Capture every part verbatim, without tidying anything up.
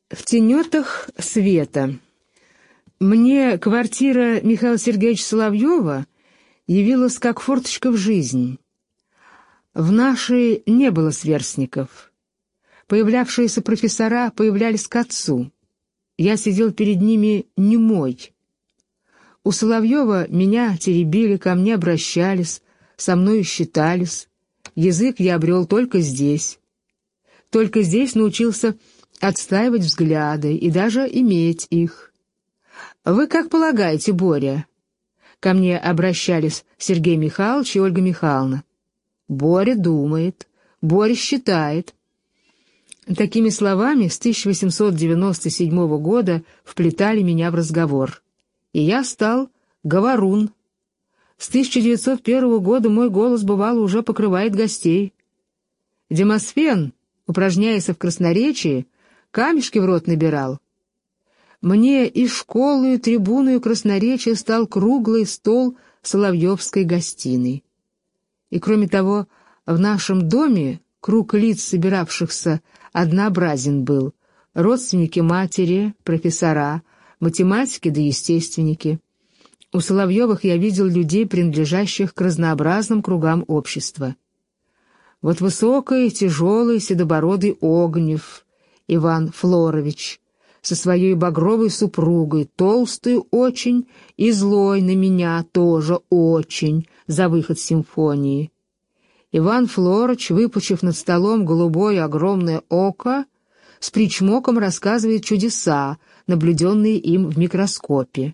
В тенетах света. Мне квартира Михаила Сергеевича Соловьева явилась как форточка в жизнь. В нашей не было сверстников. Появлявшиеся профессора появлялись к отцу. Я сидел перед ними немой. У Соловьева меня теребили, ко мне обращались, со мною считались. Язык я обрел только здесь. Только здесь научился отстаивать взгляды и даже иметь их. «Вы как полагаете, Боря?» Ко мне обращались Сергей Михайлович и Ольга Михайловна. «Боря думает, Боря считает». Такими словами с тысяча восемьсот девяносто седьмого года вплетали меня в разговор. И я стал говорун. С тысяча девятьсот первого года мой голос, бывало, уже покрывает гостей. Демосфен, упражняясь в красноречии, камешки в рот набирал. Мне и школу, и трибуну, и красноречие стал круглый стол Соловьевской гостиной. И кроме того, в нашем доме круг лиц, собиравшихся, однообразен был. Родственники матери, профессора, математики да естественники. У Соловьевых я видел людей, принадлежащих к разнообразным кругам общества. Вот высокий, тяжелый, седобородый Огнев Иван Флорович со своей багровой супругой, толстый очень и злой на меня тоже очень за выход симфонии. Иван Флорович, выпучив над столом голубое огромное око, с причмоком рассказывает чудеса, наблюденные им в микроскопе.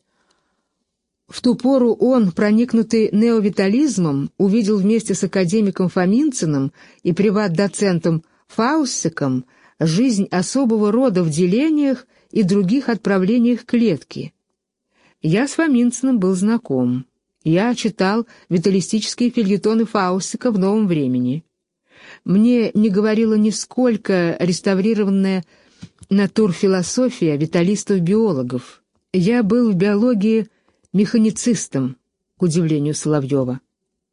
В ту пору он, проникнутый неовитализмом, увидел вместе с академиком Фоминциным и приват-доцентом Фауссиком жизнь особого рода в делениях и других отправлениях клетки. Я с Фоминциным был знаком. Я читал виталистические фельетоны Фауссика в «Новом времени». Мне не говорила нисколько реставрированная натурфилософия виталистов-биологов. Я был в биологии механицистом, к удивлению Соловьева.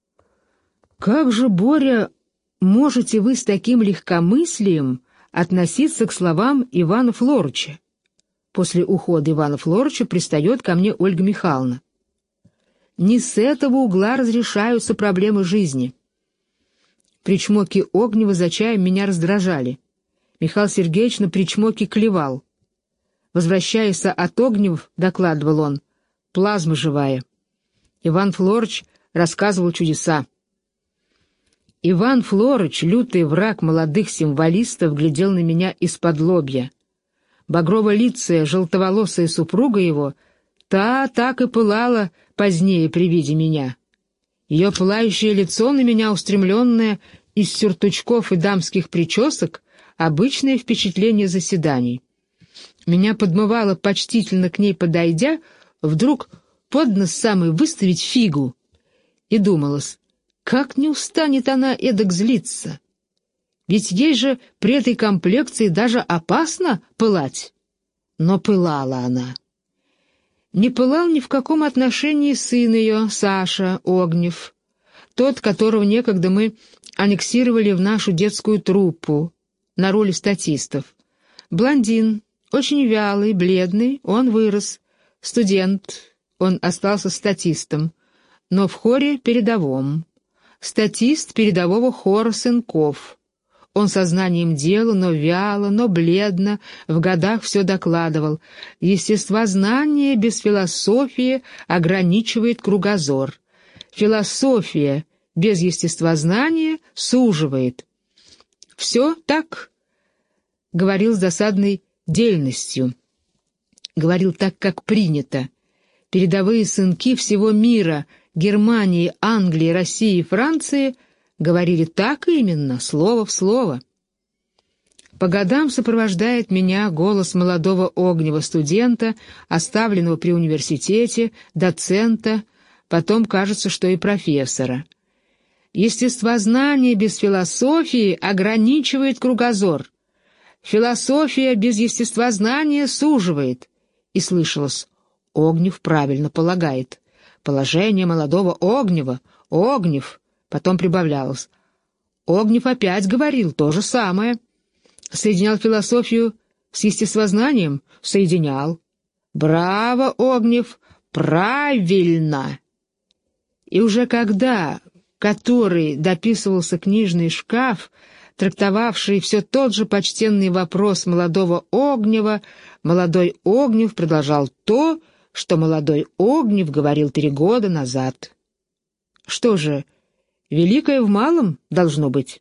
«Как же, Боря, можете вы с таким легкомыслием относиться к словам Ивана Флорыча?» После ухода Ивана Флорыча пристает ко мне Ольга Михайловна. «Не с этого угла разрешаются проблемы жизни». Причмоки Огнева за чаем меня раздражали. Михаил Сергеевич на причмоки клевал. Возвращаясь от Огнев, докладывал он, плазма живая. Иван Флорыч рассказывал чудеса. Иван Флорыч, лютый враг молодых символистов, глядел на меня из-под лобья. Багрово-лицая, желтоволосая супруга его, та так и пылала позднее при виде меня. Ее пылающее лицо на меня, устремленное из сюртучков и дамских причесок, обычное впечатление заседаний. Меня подмывало, почтительно к ней подойдя, вдруг под нос самый выставить фигу. И думалось, как не устанет она эдак злиться? Ведь ей же при этой комплекции даже опасно пылать. Но пылала она. Не пылал ни в каком отношении сын ее, Саша Огнев, тот, которого некогда мы аннексировали в нашу детскую труппу на роли статистов. Блондин, очень вялый, бледный, он вырос. Студент, он остался статистом, но в хоре передовом. Статист передового хора сынков. Он сознанием дела, но вяло, но бледно, в годах все докладывал. Естествознание без философии ограничивает кругозор. Философия без естествознания суживает. Все так, говорил с досадной дельностью. Говорил так, как принято. Передовые сынки всего мира, Германии, Англии, России, Франции говорили так именно, слово в слово. По годам сопровождает меня голос молодого Огнева студента, оставленного при университете, доцента, потом кажется, что и профессора. Естествознание без философии ограничивает кругозор. Философия без естествознания суживает. И слышалось, Огнев правильно полагает. Положение молодого Огнева, Огнев, потом прибавлялось. Огнев опять говорил то же самое. Соединял философию С естествознанием соединял. Браво, Огнев, правильно! И уже когда который дописывался книжный шкаф, трактовавший все тот же почтенный вопрос молодого Огнева, молодой Огнев продолжал то, что молодой Огнев говорил три года назад. Что же, великое в малом должно быть.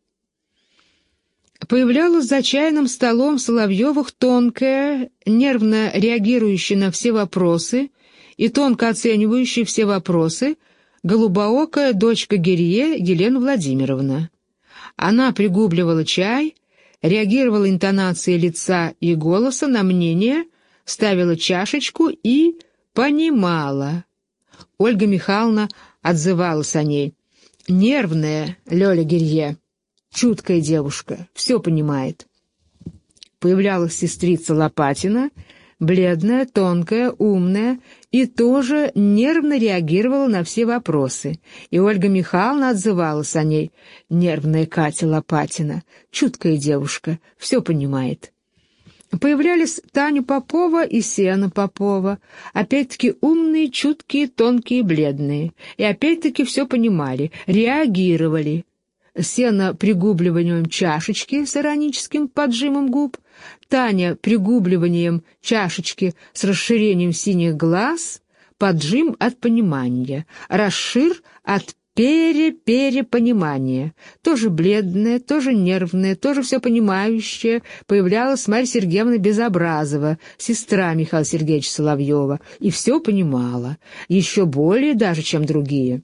Появлялась за чайным столом Соловьевых тонкая, нервно реагирующая на все вопросы и тонко оценивающая все вопросы голубоокая дочка Гирье Елена Владимировна. Она пригубливала чай, реагировала интонацией лица и голоса на мнение, ставила чашечку и понимала. Ольга Михайловна отзывалась о ней. «Нервная Лёля Гирье, чуткая девушка, все понимает». Появлялась сестрица Лопатина, бледная, тонкая, умная, и тоже нервно реагировала на все вопросы. И Ольга Михайловна отзывалась о ней. Нервная Катя Лопатина, чуткая девушка, все понимает. Появлялись Таня Попова и Сена Попова, опять-таки умные, чуткие, тонкие, бледные. И опять-таки все понимали, реагировали. Сена пригубливанием чашечки с ироническим поджимом губ, Таня пригубливанием чашечки с расширением синих глаз, поджим от понимания, расшир от пере-перепонимания. Тоже бледная, тоже нервная, тоже все понимающая появлялась Марья Сергеевна Безобразова, сестра Михаила Сергеевича Соловьева, и все понимала, еще более даже, чем другие.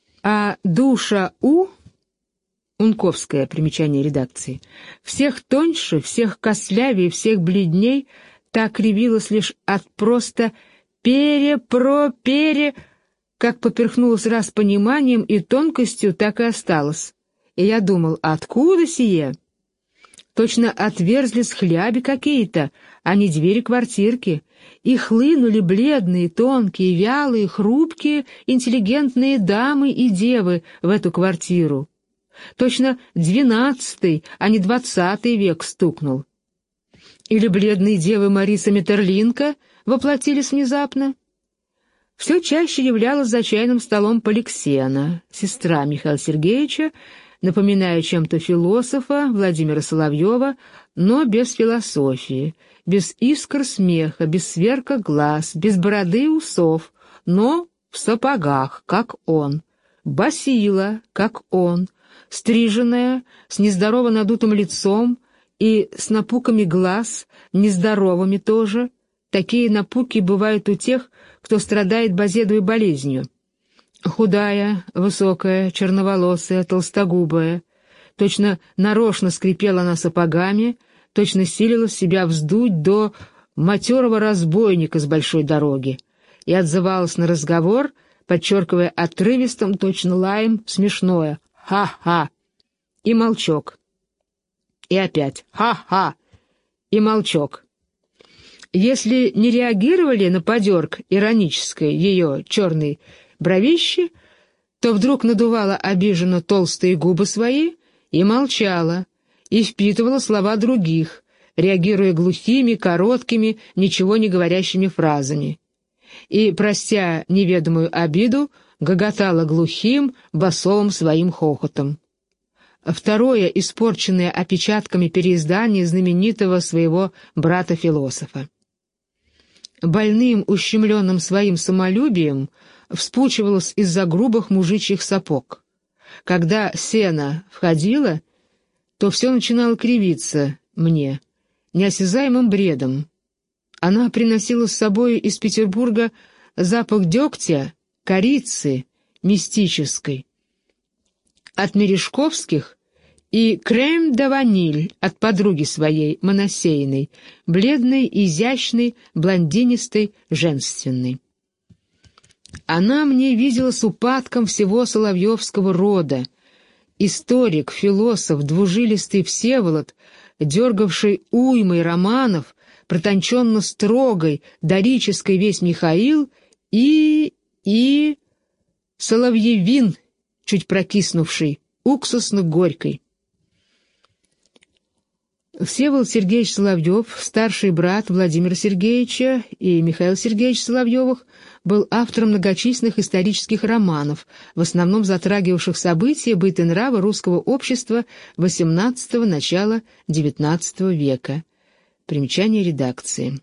А Душа У... Унковское примечание редакции. Всех тоньше, всех кослявее, всех бледней, так кривилась лишь от просто пере-про-пере, как поперхнулась раз пониманием и тонкостью, так и осталась. И я думал, откуда сие? Точно отверзлись хляби какие-то, а не двери квартирки, и хлынули бледные, тонкие, вялые, хрупкие, интеллигентные дамы и девы в эту квартиру. Точно двенадцатый, а не двадцатый век стукнул. Или бледные девы Мариса Метерлинка воплотились внезапно. Все чаще являлась за чайным столом Поликсена, сестра Михаила Сергеевича, напоминая чем-то философа Владимира Соловьева, но без философии, без искр смеха, без сверка глаз, без бороды и усов, но в сапогах, как он, басила, как он, стриженная, с нездорово надутым лицом и с напуками глаз, нездоровыми тоже. Такие напуки бывают у тех, кто страдает базедовой болезнью. Худая, высокая, черноволосая, толстогубая. Точно нарочно скрипела она сапогами, точно силила себя вздуть до матерого разбойника с большой дороги и отзывалась на разговор, подчеркивая отрывистым, точно лаем, смешное «ха-ха» и молчок. И опять «ха-ха» и молчок. Если не реагировали на подерг иронической ее черной бровищи, то вдруг надувала обиженно толстые губы свои и молчала, и впитывала слова других, реагируя глухими, короткими, ничего не говорящими фразами. И, простя неведомую обиду, гоготала глухим, басовым своим хохотом. Второе, испорченное опечатками переиздание знаменитого своего брата-философа. Больным, ущемленным своим самолюбием, вспучивалось из-за грубых мужичьих сапог. Когда Сена входила, то все начинало кривиться мне, неосязаемым бредом. Она приносила с собой из Петербурга запах дегтя, корицы, мистической, от Мережковских, и крем де ваниль от подруги своей, Моносеиной, бледной, изящной, блондинистой, женственной. Она мне виделась упадком всего соловьевского рода. Историк, философ, двужилистый Всеволод, дергавший уймой романов, протонченно строгой, дорической весь Михаил и... и... соловьевин, чуть прокиснувший, уксусно-горькой. Всеволод Сергеевич Соловьев, старший брат Владимира Сергеевича и Михаила Сергеевича Соловьевых, был автором многочисленных исторических романов, в основном затрагивавших события, быт и нравы русского общества восемнадцатого – начала девятнадцатого века. Примечание редакции.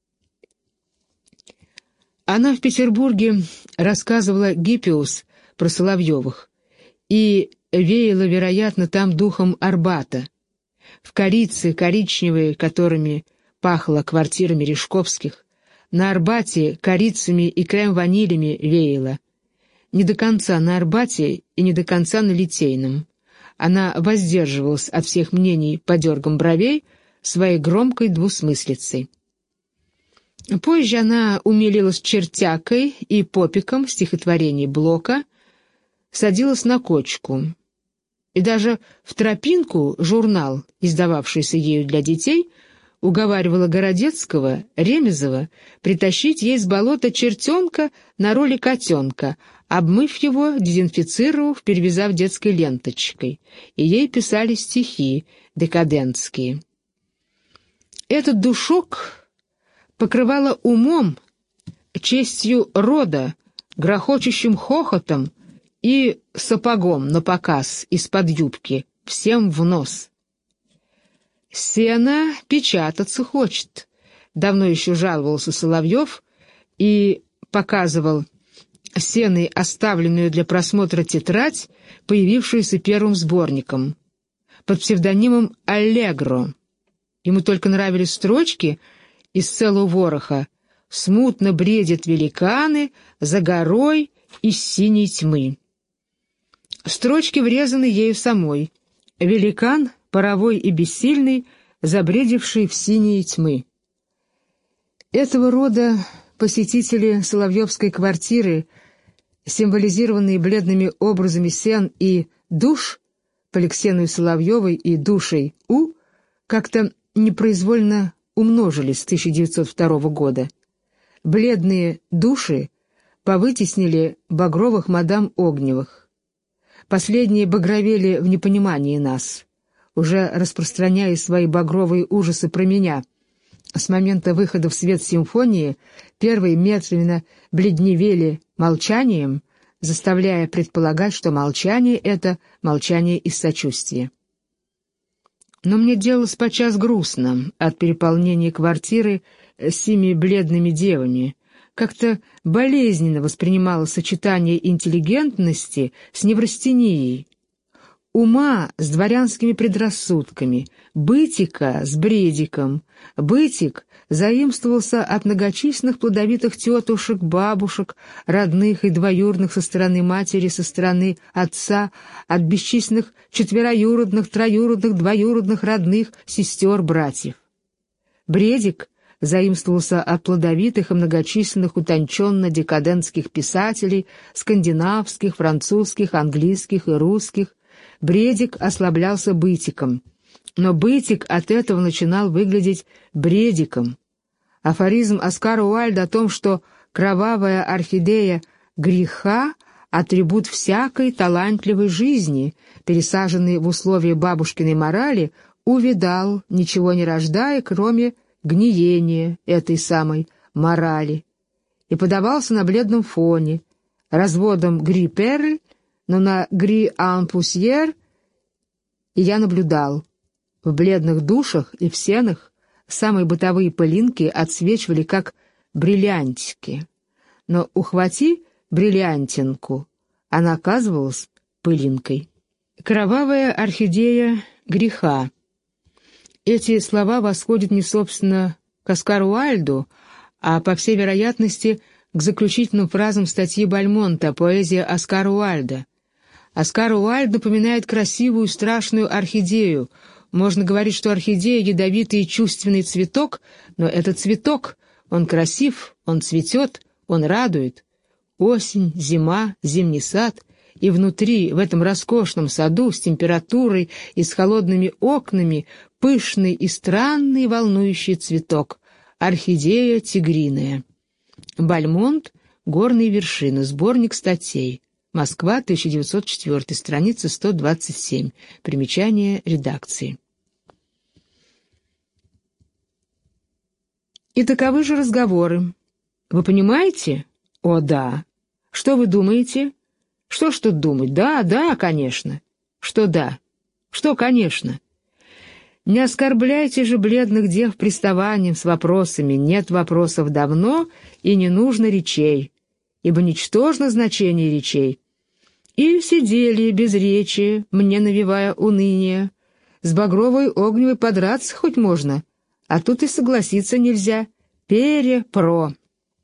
Она в Петербурге рассказывала Гиппиус про Соловьевых и веяла, вероятно, там духом Арбата. В корице, коричневые, которыми пахло квартирами Решковских, на Арбате корицами и крем-ванилями веяло. Не до конца на Арбате и не до конца на Литейном. Она воздерживалась от всех мнений по дергам бровей своей громкой двусмыслицей. Позже она умилилась чертякой и попиком стихотворений Блока, садилась на кочку. И даже в «Тропинку» журнал, издававшийся ею для детей, уговаривала Городецкого, Ремезова притащить ей с болота чертенка на роли котенка, обмыв его, дезинфицировав, перевязав детской ленточкой, и ей писали стихи декадентские. Этот душок покрывала умом, честью рода, грохочущим хохотом и сапогом напоказ из-под юбки, всем в нос. «Сено печататься хочет», — давно еще жаловался Соловьев и показывал сеной оставленную для просмотра тетрадь, появившуюся первым сборником, под псевдонимом «Аллегро». Ему только нравились строчки из целого вороха: «Смутно бредят великаны за горой из синей тьмы». Строчки врезаны ею самой. Великан, паровой и бессильный, забредивший в синие тьмы. Этого рода посетители Соловьевской квартиры, символизированные бледными образами сен и душ, Поликсеной Соловьевой и душей У, как-то непроизвольно умножились с тысяча девятьсот второго года. Бледные души повытеснили багровых мадам Огневых. Последние багровели в непонимании нас, уже распространяя свои багровые ужасы про меня. С момента выхода в свет симфонии первые медленно бледневели молчанием, заставляя предполагать, что молчание — это молчание из сочувствия. Но мне делалось подчас грустно от переполнения квартиры сими бледными девами. Как-то болезненно воспринимало сочетание интеллигентности с неврастенией, ума с дворянскими предрассудками, бытика с бредиком. Бытик заимствовался от многочисленных плодовитых тетушек, бабушек, родных и двоюродных со стороны матери, со стороны отца, от бесчисленных четвероюродных, троюродных, двоюродных, родных, сестер, братьев. Бредик заимствовался от плодовитых и многочисленных утонченно-декадентских писателей, скандинавских, французских, английских и русских. Бредик ослаблялся бытиком, но бытик от этого начинал выглядеть бредиком. Афоризм Оскара Уайльда о том, что кровавая орхидея греха — атрибут всякой талантливой жизни, пересаженный в условия бабушкиной морали, увядал, ничего не рождая, кроме гниения этой самой морали, и подавался на бледном фоне, разводом гри-перль, но на гри-ан-пусьер, и я наблюдал. В бледных душах и в сенах самые бытовые пылинки отсвечивали, как бриллиантики. Но ухвати бриллиантинку, она оказывалась пылинкой. Кровавая орхидея греха. Эти слова восходят не, собственно, к Оскару Уайльду, а, по всей вероятности, к заключительным фразам статьи Бальмонта «Поэзия Оскара Уайльда». Оскар Уайльд напоминает красивую страшную орхидею. Можно говорить, что орхидея — ядовитый и чувственный цветок, но это цветок, он красив, он цветет, он радует. Осень, зима, зимний сад, и внутри, в этом роскошном саду с температурой и с холодными окнами, пышный и странный волнующий цветок — орхидея тигриная. Бальмонт «Горные вершины», сборник статей. Москва, тысяча девятьсот четвёртый, страница сто двадцать семь. Примечание редакции. И таковы же разговоры. Вы понимаете? О, да. Что вы думаете? Что ж тут думать? Да, да, конечно. Что да? Что, конечно? Не оскорбляйте же бледных дев приставанием с вопросами «нет вопросов давно» и «не нужно речей», ибо ничтожно значение речей. И сидели без речи, мне навевая уныние. С багровой огневой подраться хоть можно, а тут и согласиться нельзя. Перепро.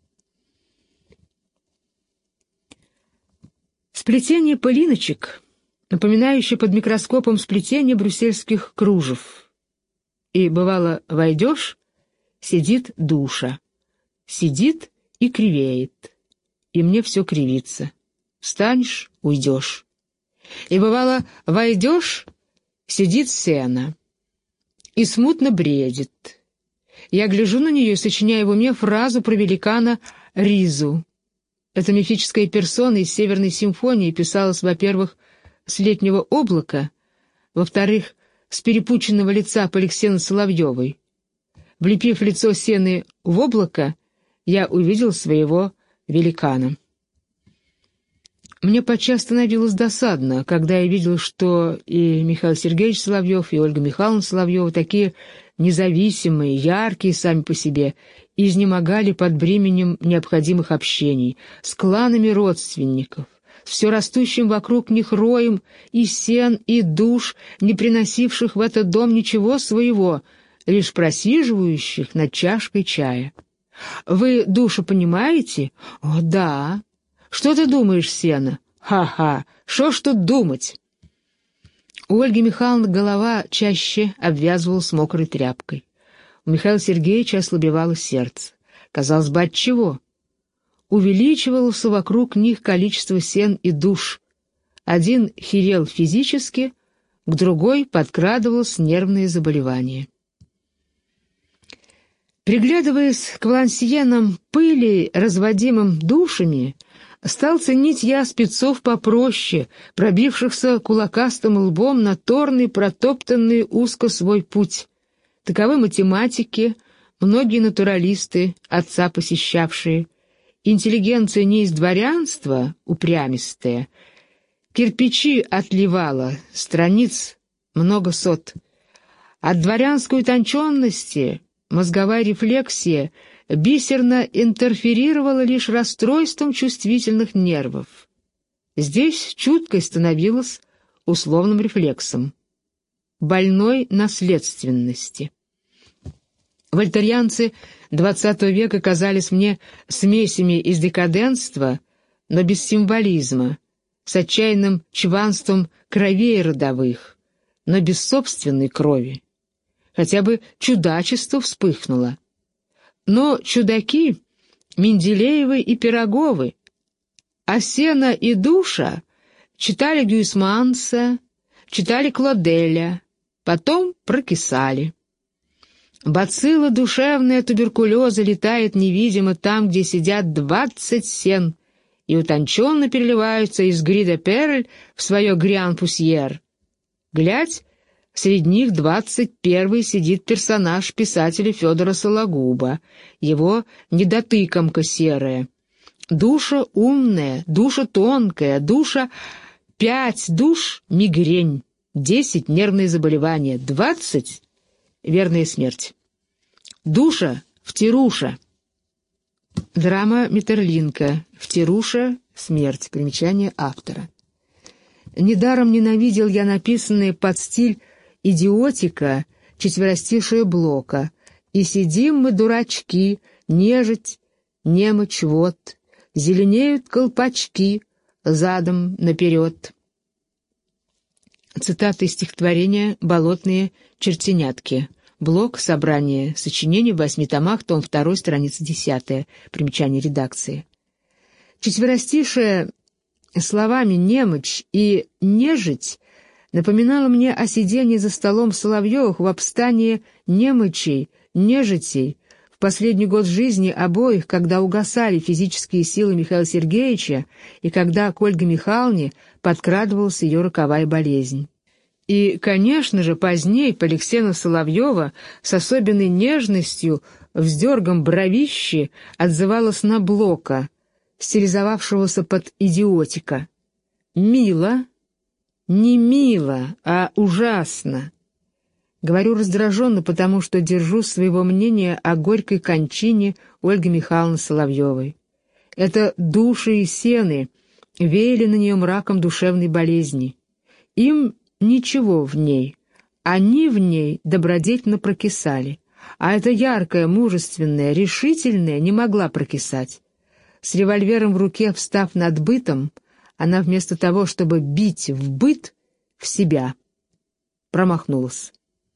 Сплетение пылиночек, напоминающее под микроскопом сплетение брюссельских кружев. И, бывало, войдешь, сидит душа, сидит и кривеет, и мне все кривится. Встанешь — уйдешь. И, бывало, войдешь, сидит сена, и смутно бредит. Я гляжу на нее и сочиняю в уме фразу про великана Ризу. Эта мифическая персона из «Северной симфонии» писалась, во-первых, с летнего облака, во-вторых, с перепученного лица Поликсены Соловьевой. Влепив лицо сены в облако, я увидел своего великана. Мне подчас становилось досадно, когда я видел, что и Михаил Сергеевич Соловьев, и Ольга Михайловна Соловьева такие независимые, яркие сами по себе, изнемогали под бременем необходимых общений с кланами родственников, с все растущим вокруг них роем и сен, и душ, не приносивших в этот дом ничего своего, лишь просиживающих над чашкой чая. Вы душу понимаете? О, да. Что ты думаешь, сена? Ха-ха, шо ж тут думать? У Ольги Михайловны голова чаще обвязывалась мокрой тряпкой. У Михаила Сергеевича ослабевало сердце. Казалось бы, отчего? Увеличивалось вокруг них количество сен и душ. Один херел физически, к другой подкрадывалось нервное заболевание. Приглядываясь к валансиенам пыли, разводимым душами, стал ценить я спецов попроще, пробившихся кулакастым лбом на торный, протоптанный узко свой путь. Таковы математики, многие натуралисты, отца посещавшие, интеллигенция не из дворянства, упрямистая, кирпичи отливала, страниц много сот. От дворянской утонченности мозговая рефлексия бисерно интерферировала лишь расстройством чувствительных нервов. Здесь чуткость становилась условным рефлексом, больной наследственности. Вольтерианцы двадцатого века казались мне смесями из декаденства, но без символизма, с отчаянным чванством кровей родовых, но без собственной крови. Хотя бы чудачество вспыхнуло. Но чудаки Менделеевы и Пироговы, а сена и душа читали Гюйсманса, читали Клоделя, потом прокисали. Бацилла душевная туберкулеза летает невидимо там, где сидят двадцать сен, и утонченно переливаются из гри-де-перль в свое гриан-пусьер. Глядь, среди них двадцать первый сидит персонаж писателя Федора Сологуба, его недотыкомка серая. Душа умная, душа тонкая, душа... Пять душ — мигрень, десять — нервные заболевания, двадцать — верная смерть. Душа — втируша. Драма Метерлинка. Втируша — смерть. Примечание автора. Недаром ненавидел я написанные под стиль идиотика четверостишие Блока. И сидим мы, дурачки, нежить, немочь вот, зеленеют колпачки задом наперед. Цитата из стихотворения «Болотные чертенятки». Блок, собрание сочинений в восьми томах, том второй, страница десятая. Примечание редакции. Четверостишее словами «немочь» и «нежить» напоминало мне о сидении за столом Соловьевых в обстании немочей, нежитей, в последний год жизни обоих, когда угасали физические силы Михаила Сергеевича и когда к Ольге Михайловне подкрадывалась ее роковая болезнь. И, конечно же, позднее Поликсена Соловьева с особенной нежностью, вздергом бровищи отзывалась на Блока, стилизовавшегося под идиотика. «Мило, не мило, а ужасно». Говорю раздраженно, потому что держу своего мнения о горькой кончине Ольги Михайловны Соловьевой. Это души и сены веяли на нее мраком душевной болезни. Им ничего в ней, они в ней добродетельно прокисали, а эта яркая, мужественная, решительная не могла прокисать. С револьвером в руке, встав над бытом, она вместо того, чтобы бить в быт, в себя, промахнулась.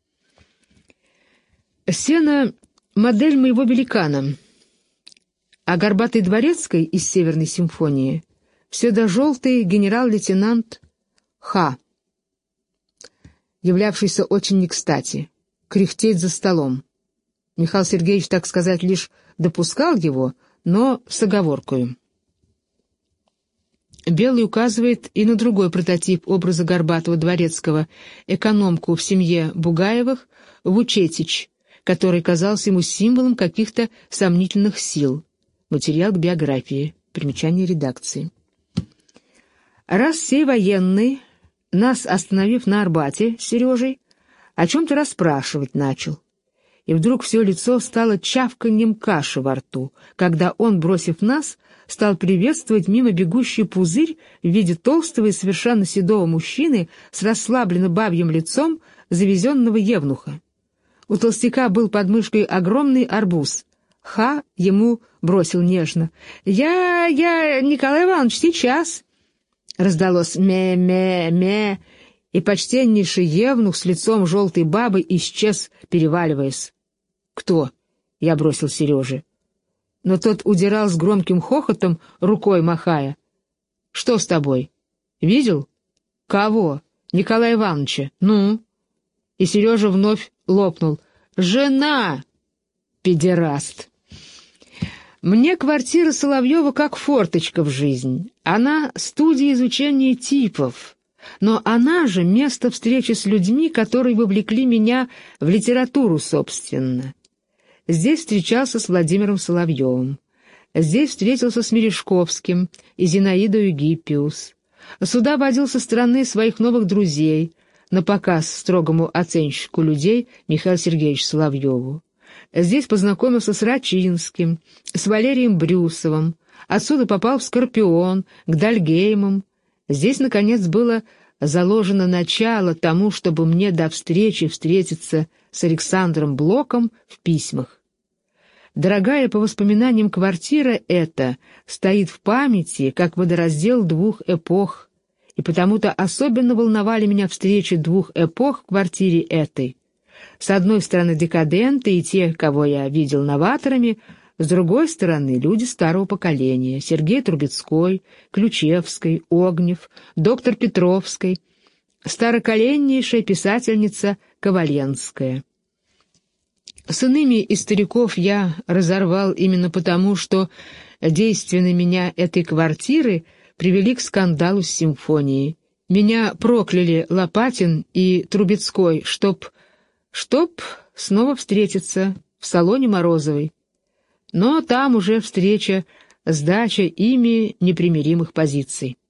Сена — модель моего великана, а горбатый дворецкий из Северной симфонии — седо-желтый генерал-лейтенант Х., являвшийся очень не кстати, кряхтеть за столом. Михаил Сергеевич, так сказать, лишь допускал его, но с оговоркою. Белый указывает и на другой прототип образа горбатого дворецкого, экономку в семье Бугаевых, Вучетич, который казался ему символом каких-то сомнительных сил. Материал к биографии. Примечание редакции. Раз сей военный, нас остановив на Арбате с Сережей, о чем-то расспрашивать начал. И вдруг все лицо стало чавканьем каши во рту, когда он, бросив нас, стал приветствовать мимо бегущий пузырь в виде толстого и совершенно седого мужчины с расслабленно бабьим лицом завезенного евнуха. У толстяка был под мышкой огромный арбуз. Ха ему бросил нежно: «Я, я, Николай Иванович, сейчас!» Раздалось «ме-ме-ме», и почтеннейший евнух с лицом желтой бабы исчез, переваливаясь. «Кто?» — я бросил Сереже. Но тот удирал с громким хохотом, рукой махая. «Что с тобой? Видел?» «Кого?» «Николая Ивановича». «Ну?» И Сережа вновь лопнул. «Жена!» «Педераст!» Мне квартира Соловьева как форточка в жизнь. Она — студия изучения типов. Но она же место встречи с людьми, которые вовлекли меня в литературу, собственно. Здесь встречался с Владимиром Соловьевым. Здесь встретился с Мережковским и Зинаидой Гиппиус. Сюда водил со стороны своих новых друзей, на показ строгому оценщику людей Михаилу Сергеевичу Соловьеву. Здесь познакомился с Рачинским, с Валерием Брюсовым, отсюда попал в «Скорпион», к Дальгеймам. Здесь, наконец, было заложено начало тому, чтобы мне до встречи встретиться с Александром Блоком в письмах. Дорогая по воспоминаниям квартира эта стоит в памяти как водораздел двух эпох, и потому-то особенно волновали меня встречи двух эпох в квартире этой. С одной стороны декаденты и те, кого я видел новаторами, с другой стороны люди старого поколения: Сергей Трубецкой, Ключевский, Огнев, доктор Петровский, староколеннейшая писательница Коваленская. С иными из стариков я разорвал именно потому, что действия на меня этой квартиры привели к скандалу с симфонией. Меня прокляли Лопатин и Трубецкой, чтоб... чтоб снова встретиться в салоне Морозовой. Но там уже встреча, сдача ими непримиримых позиций.